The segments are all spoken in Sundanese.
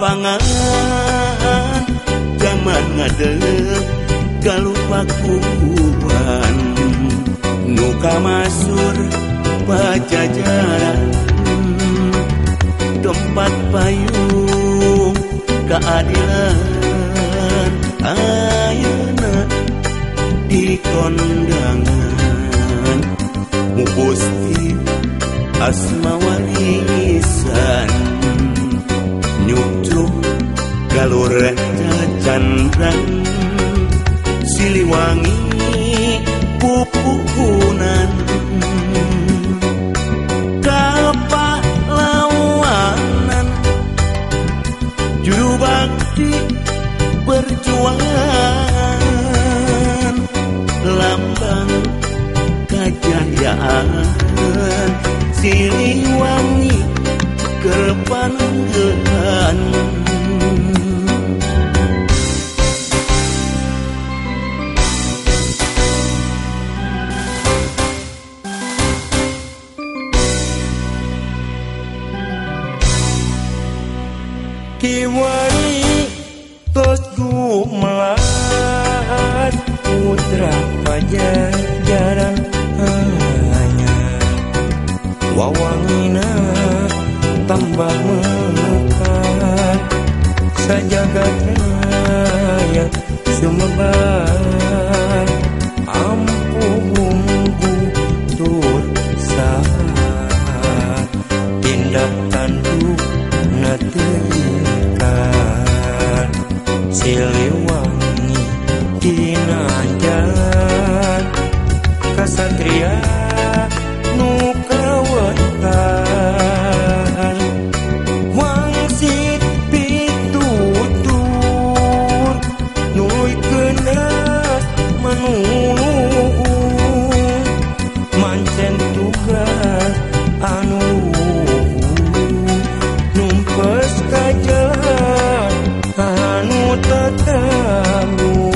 Capangan zaman ngadeg kalupakuan nuka masur pajajaran tempat payung keadilan ayeuna di kondangan mu Gusti asma warisan nyucuk galur candang Siliwangi pupuhunan kapahlawanan juru bakti perjuangan lambang kejayaan Siliwangi kepanenggehan Kiwari tos gumaan putra pajajaran hanya wawangina tambah mekat sajagat raya sumebar ampungku tur saat tindak tanduk natekan Siliwangi kinanjan kasatria nu kawetan wangsit pitutur nuy kenas manung mancen tugas anu numpes kajalan anu tetanggung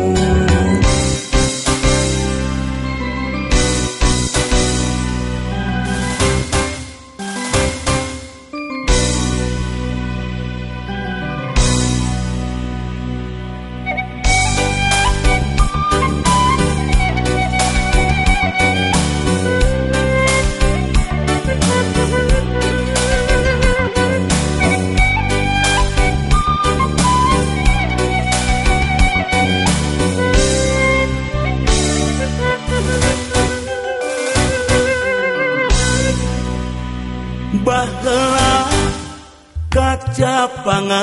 baheula kacapangan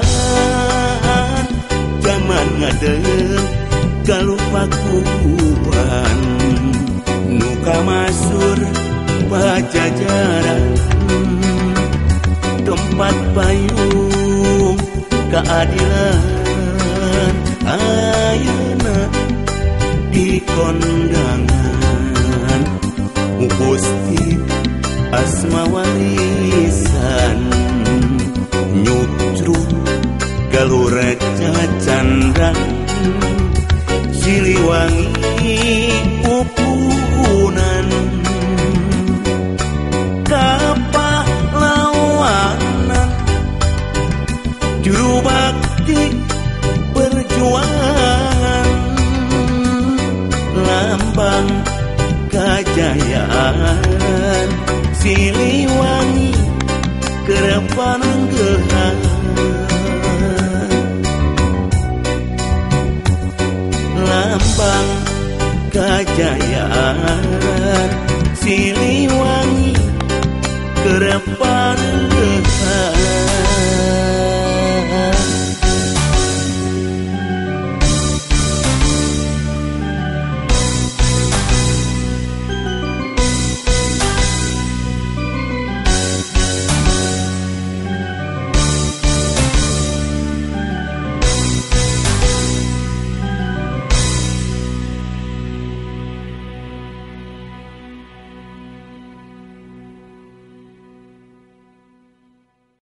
zaman ngadeg kalupakuan nuka masur pajajaran tempat payung keadilan ayeuna di kondangan mu Gusti asma warisan nyucruk galur candang Siliwangi pupuhunan kapahlawanan juru bakti perjuangan lambang kejayaan Siliwangi kepanenggehan lambang kejayaan